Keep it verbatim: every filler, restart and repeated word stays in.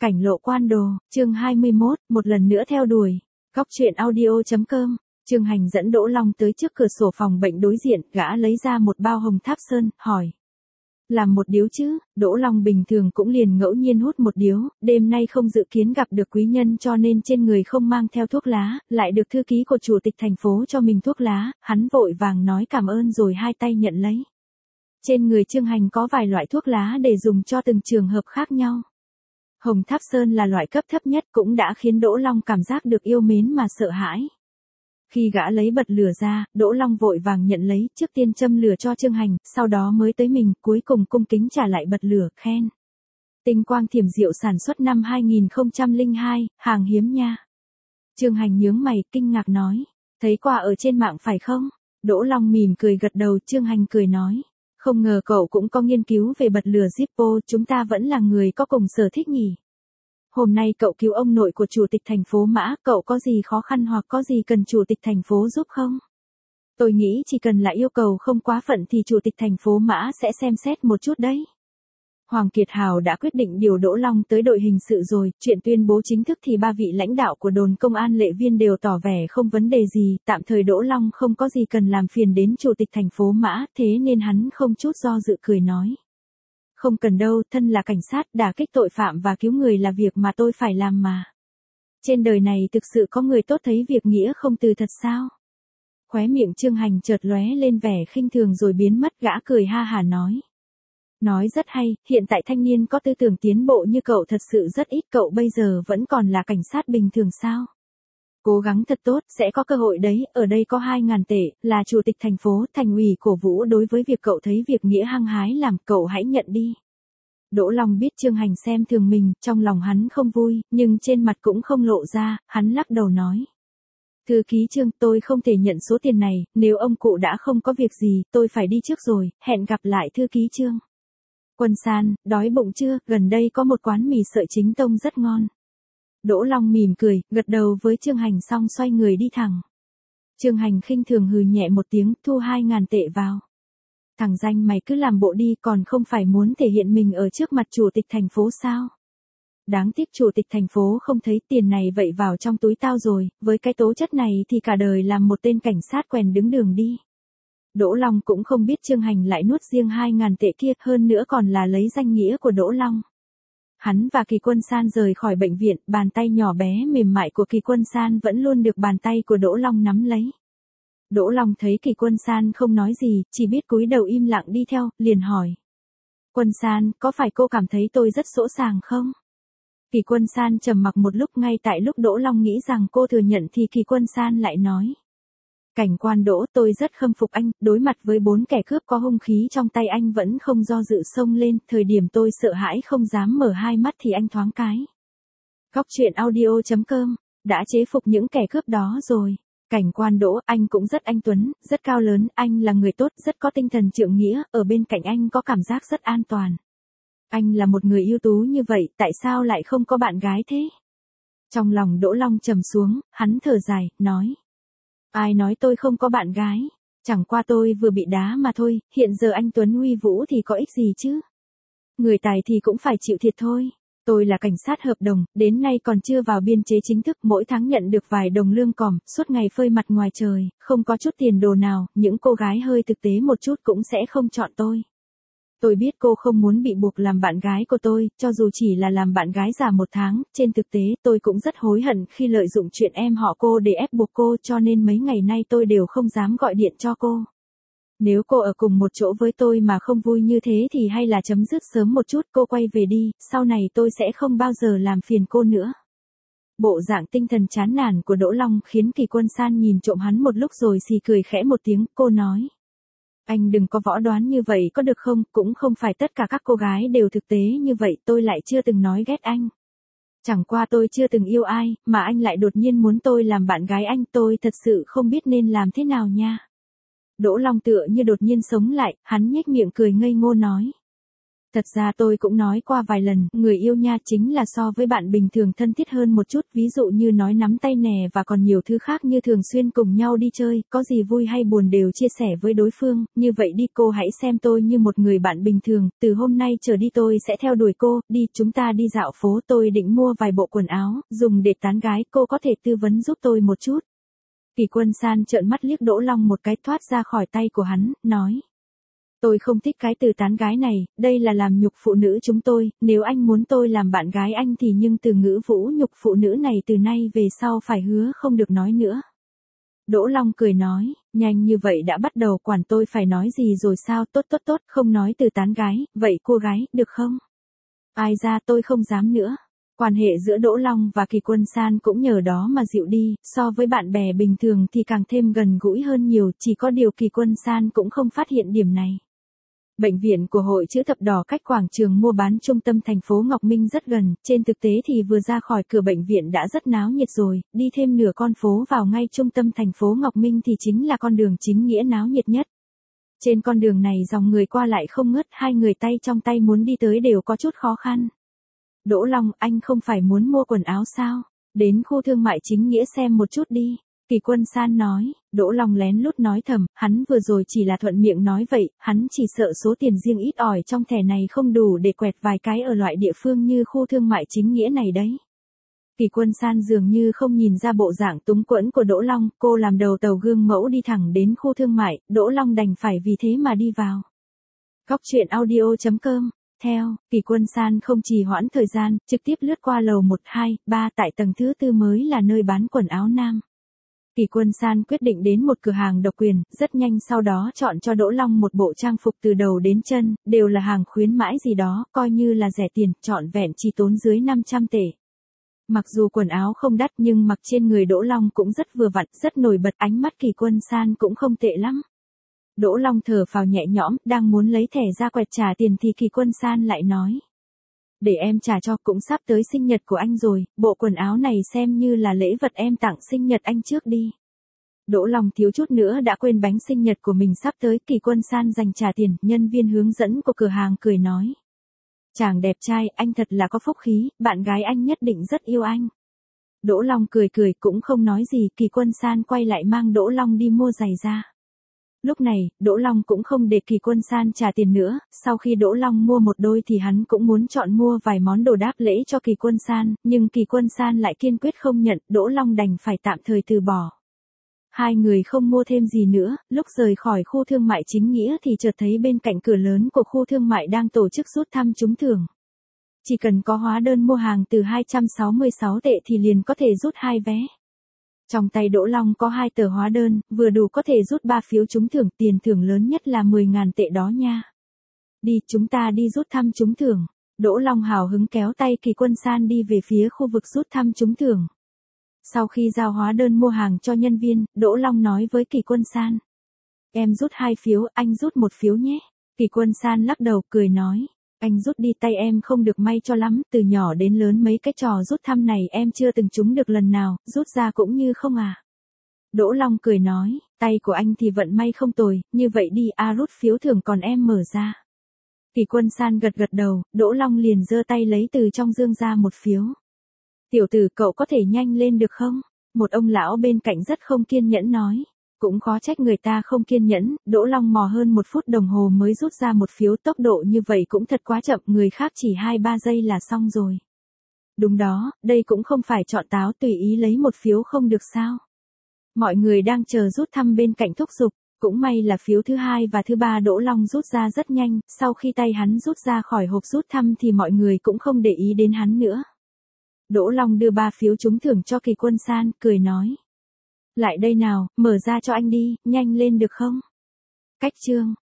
Cảnh lộ quan đồ, chương hai mươi mốt, một lần nữa theo đuổi. Góc truyện audio.com, Trương Hành dẫn Đỗ Long tới trước cửa sổ phòng bệnh đối diện, gã lấy ra một bao hồng tháp sơn, hỏi. Làm một điếu chứ, Đỗ Long bình thường cũng liền ngẫu nhiên hút một điếu, đêm nay không dự kiến gặp được quý nhân cho nên trên người không mang theo thuốc lá, lại được thư ký của chủ tịch thành phố cho mình thuốc lá, hắn vội vàng nói cảm ơn rồi hai tay nhận lấy. Trên người Trương Hành có vài loại thuốc lá để dùng cho từng trường hợp khác nhau. Hồng tháp sơn là loại cấp thấp nhất cũng đã khiến Đỗ Long cảm giác được yêu mến mà sợ hãi. Khi gã lấy bật lửa ra, Đỗ Long vội vàng nhận lấy, trước tiên châm lửa cho Trương Hành, sau đó mới tới mình, cuối cùng cung kính trả lại bật lửa, khen. Tinh quang thiểm diệu sản xuất năm hai nghìn không trăm lẻ hai, hàng hiếm nha. Trương Hành nhướng mày, kinh ngạc nói, thấy qua ở trên mạng phải không? Đỗ Long mỉm cười gật đầu, Trương Hành cười nói. Không ngờ cậu cũng có nghiên cứu về bật lửa Zippo, chúng ta vẫn là người có cùng sở thích nhỉ. Hôm nay cậu cứu ông nội của chủ tịch thành phố Mã, cậu có gì khó khăn hoặc có gì cần chủ tịch thành phố giúp không? Tôi nghĩ chỉ cần là yêu cầu không quá phận thì chủ tịch thành phố Mã sẽ xem xét một chút đấy. Hoàng Kiệt Hào đã quyết định điều Đỗ Long tới đội hình sự rồi, chuyện tuyên bố chính thức thì ba vị lãnh đạo của đồn công an Lệ Viên đều tỏ vẻ không vấn đề gì, tạm thời Đỗ Long không có gì cần làm phiền đến chủ tịch thành phố Mã, thế nên hắn không chút do dự cười nói. Không cần đâu, thân là cảnh sát, đả kích tội phạm và cứu người là việc mà tôi phải làm mà. Trên đời này thực sự có người tốt thấy việc nghĩa không từ thật sao? Khóe miệng Trương Hành chợt lóe lên vẻ khinh thường rồi biến mất, gã cười ha hả nói. Nói rất hay, hiện tại thanh niên có tư tưởng tiến bộ như cậu thật sự rất ít, cậu bây giờ vẫn còn là cảnh sát bình thường sao? Cố gắng thật tốt, sẽ có cơ hội đấy, ở đây có hai ngàn tệ, là chủ tịch thành phố, thành ủy cổ vũ đối với việc cậu thấy việc nghĩa hăng hái làm, cậu hãy nhận đi. Đỗ Long biết Trương Hành xem thường mình, trong lòng hắn không vui, nhưng trên mặt cũng không lộ ra, hắn lắc đầu nói. Thư ký Trương, tôi không thể nhận số tiền này, nếu ông cụ đã không có việc gì, tôi phải đi trước rồi, hẹn gặp lại thư ký Trương. Quân San, đói bụng chưa, gần đây có một quán mì sợi chính tông rất ngon. Đỗ Long mỉm cười, gật đầu với Trương Hành xong xoay người đi thẳng. Trương Hành khinh thường hừ nhẹ một tiếng, thu hai ngàn tệ vào. Thằng danh mày cứ làm bộ đi, còn không phải muốn thể hiện mình ở trước mặt chủ tịch thành phố sao? Đáng tiếc chủ tịch thành phố không thấy tiền này vậy vào trong túi tao rồi, với cái tố chất này thì cả đời làm một tên cảnh sát quèn đứng đường đi. Đỗ Long cũng không biết Trương Hành lại nuốt riêng hai ngàn tệ kia, hơn nữa còn là lấy danh nghĩa của Đỗ Long. Hắn và Kỳ Quân San rời khỏi bệnh viện, bàn tay nhỏ bé mềm mại của Kỳ Quân San vẫn luôn được bàn tay của Đỗ Long nắm lấy. Đỗ Long thấy Kỳ Quân San không nói gì, chỉ biết cúi đầu im lặng đi theo, liền hỏi. Quân San, có phải cô cảm thấy tôi rất sỗ sàng không? Kỳ Quân San trầm mặc một lúc, ngay tại lúc Đỗ Long nghĩ rằng cô thừa nhận thì Kỳ Quân San lại nói. Cảnh quan Đỗ, tôi rất khâm phục anh, đối mặt với bốn kẻ cướp có hung khí trong tay anh vẫn không do dự xông lên, thời điểm tôi sợ hãi không dám mở hai mắt thì anh thoáng cái. Góc truyện audio.com, đã chế phục những kẻ cướp đó rồi. Cảnh quan Đỗ, anh cũng rất anh tuấn, rất cao lớn, anh là người tốt, rất có tinh thần trượng nghĩa, ở bên cạnh anh có cảm giác rất an toàn. Anh là một người ưu tú như vậy, tại sao lại không có bạn gái thế? Trong lòng Đỗ Long trầm xuống, hắn thở dài, nói. Ai nói tôi không có bạn gái, chẳng qua tôi vừa bị đá mà thôi, hiện giờ anh Tuấn uy vũ thì có ích gì chứ? Người tài thì cũng phải chịu thiệt thôi. Tôi là cảnh sát hợp đồng, đến nay còn chưa vào biên chế chính thức, mỗi tháng nhận được vài đồng lương còm, suốt ngày phơi mặt ngoài trời, không có chút tiền đồ nào, những cô gái hơi thực tế một chút cũng sẽ không chọn tôi. Tôi biết cô không muốn bị buộc làm bạn gái của tôi, cho dù chỉ là làm bạn gái giả một tháng, trên thực tế tôi cũng rất hối hận khi lợi dụng chuyện em họ cô để ép buộc cô, cho nên mấy ngày nay tôi đều không dám gọi điện cho cô. Nếu cô ở cùng một chỗ với tôi mà không vui như thế thì hay là chấm dứt sớm một chút, cô quay về đi, sau này tôi sẽ không bao giờ làm phiền cô nữa. Bộ dạng tinh thần chán nản của Đỗ Long khiến Kỳ Quân San nhìn trộm hắn một lúc rồi xì cười khẽ một tiếng, cô nói. Anh đừng có võ đoán như vậy có được không, cũng không phải tất cả các cô gái đều thực tế như vậy, tôi lại chưa từng nói ghét anh. Chẳng qua tôi chưa từng yêu ai, mà anh lại đột nhiên muốn tôi làm bạn gái anh, tôi thật sự không biết nên làm thế nào nha. Đỗ Long tựa như đột nhiên sống lại, hắn nhếch miệng cười ngây ngô nói. Thật ra tôi cũng nói qua vài lần, người yêu nha chính là so với bạn bình thường thân thiết hơn một chút, ví dụ như nói nắm tay nè và còn nhiều thứ khác như thường xuyên cùng nhau đi chơi, có gì vui hay buồn đều chia sẻ với đối phương, như vậy đi cô hãy xem tôi như một người bạn bình thường, từ hôm nay trở đi tôi sẽ theo đuổi cô, đi chúng ta đi dạo phố, tôi định mua vài bộ quần áo, dùng để tán gái, cô có thể tư vấn giúp tôi một chút. Kỳ Quân San trợn mắt liếc Đỗ Long một cái thoát ra khỏi tay của hắn, nói. Tôi không thích cái từ tán gái này, đây là làm nhục phụ nữ chúng tôi, nếu anh muốn tôi làm bạn gái anh thì nhưng từ ngữ vũ nhục phụ nữ này từ nay về sau phải hứa không được nói nữa. Đỗ Long cười nói, nhanh như vậy đã bắt đầu quản tôi phải nói gì rồi sao, tốt tốt tốt, không nói từ tán gái, vậy cô gái, được không? Ai ra tôi không dám nữa. Quan hệ giữa Đỗ Long và Kỳ Quân San cũng nhờ đó mà dịu đi, so với bạn bè bình thường thì càng thêm gần gũi hơn nhiều, chỉ có điều Kỳ Quân San cũng không phát hiện điểm này. Bệnh viện của Hội Chữ Thập Đỏ cách quảng trường mua bán trung tâm thành phố Ngọc Minh rất gần, trên thực tế thì vừa ra khỏi cửa bệnh viện đã rất náo nhiệt rồi, đi thêm nửa con phố vào ngay trung tâm thành phố Ngọc Minh thì chính là con đường chính nghĩa náo nhiệt nhất. Trên con đường này dòng người qua lại không ngớt, hai người tay trong tay muốn đi tới đều có chút khó khăn. Đỗ Long, anh không phải muốn mua quần áo sao? Đến khu thương mại chính nghĩa xem một chút đi. Kỳ Quân San nói, Đỗ Long lén lút nói thầm, hắn vừa rồi chỉ là thuận miệng nói vậy, hắn chỉ sợ số tiền riêng ít ỏi trong thẻ này không đủ để quẹt vài cái ở loại địa phương như khu thương mại chính nghĩa này đấy. Kỳ Quân San dường như không nhìn ra bộ dạng túng quẫn của Đỗ Long, cô làm đầu tàu gương mẫu đi thẳng đến khu thương mại, Đỗ Long đành phải vì thế mà đi vào. Góc truyện audio chấm com. Theo, Kỳ Quân San không trì hoãn thời gian, trực tiếp lướt qua lầu một hai ba tại tầng thứ tư mới là nơi bán quần áo nam. Kỳ Quân San quyết định đến một cửa hàng độc quyền, rất nhanh sau đó chọn cho Đỗ Long một bộ trang phục từ đầu đến chân, đều là hàng khuyến mãi gì đó, coi như là rẻ tiền, trọn vẹn chỉ tốn dưới năm trăm tệ. Mặc dù quần áo không đắt nhưng mặc trên người Đỗ Long cũng rất vừa vặn, rất nổi bật, ánh mắt Kỳ Quân San cũng không tệ lắm. Đỗ Long thở phào nhẹ nhõm, đang muốn lấy thẻ ra quẹt trả tiền thì Kỳ Quân San lại nói. Để em trả cho, cũng sắp tới sinh nhật của anh rồi, bộ quần áo này xem như là lễ vật em tặng sinh nhật anh trước đi. Đỗ Long thiếu chút nữa đã quên bánh sinh nhật của mình sắp tới, Kỳ Quân San dành trả tiền, nhân viên hướng dẫn của cửa hàng cười nói. Chàng đẹp trai, anh thật là có phúc khí, bạn gái anh nhất định rất yêu anh. Đỗ Long cười cười cũng không nói gì, Kỳ Quân San quay lại mang Đỗ Long đi mua giày ra. Lúc này, Đỗ Long cũng không để Kỳ Quân San trả tiền nữa, sau khi Đỗ Long mua một đôi thì hắn cũng muốn chọn mua vài món đồ đáp lễ cho Kỳ Quân San, nhưng Kỳ Quân San lại kiên quyết không nhận, Đỗ Long đành phải tạm thời từ bỏ. Hai người không mua thêm gì nữa, lúc rời khỏi khu thương mại chính nghĩa thì chợt thấy bên cạnh cửa lớn của khu thương mại đang tổ chức rút thăm trúng thưởng. Chỉ cần có hóa đơn mua hàng từ hai trăm sáu mươi sáu tệ thì liền có thể rút hai vé. Trong tay Đỗ Long có hai tờ hóa đơn, vừa đủ có thể rút ba phiếu trúng thưởng, tiền thưởng lớn nhất là mười nghìn tệ đó nha. Đi, chúng ta đi rút thăm trúng thưởng. Đỗ Long hào hứng kéo tay Kỳ Quân San đi về phía khu vực rút thăm trúng thưởng. Sau khi giao hóa đơn mua hàng cho nhân viên, Đỗ Long nói với Kỳ Quân San. Em rút hai phiếu, anh rút một phiếu nhé. Kỳ Quân San lắc đầu cười nói. Anh rút đi, tay em không được may cho lắm, từ nhỏ đến lớn mấy cái trò rút thăm này em chưa từng trúng được lần nào, rút ra cũng như không à. Đỗ Long cười nói, tay của anh thì vận may không tồi, như vậy đi, a rút phiếu thưởng còn em mở ra. Kỳ Quân San gật gật đầu, Đỗ Long liền giơ tay lấy từ trong dương ra một phiếu. Tiểu tử, cậu có thể nhanh lên được không? Một ông lão bên cạnh rất không kiên nhẫn nói. Cũng khó trách người ta không kiên nhẫn, Đỗ Long mò hơn một phút đồng hồ mới rút ra một phiếu, tốc độ như vậy cũng thật quá chậm, người khác chỉ hai ba giây là xong rồi. Đúng đó, đây cũng không phải chọn táo tùy ý lấy một phiếu không được sao. Mọi người đang chờ rút thăm bên cạnh thúc giục, cũng may là phiếu thứ hai và thứ ba Đỗ Long rút ra rất nhanh, sau khi tay hắn rút ra khỏi hộp rút thăm thì mọi người cũng không để ý đến hắn nữa. Đỗ Long đưa ba phiếu trúng thưởng cho Kỳ Quân San, cười nói. Lại đây nào, mở ra cho anh đi, nhanh lên được không? Cách chương.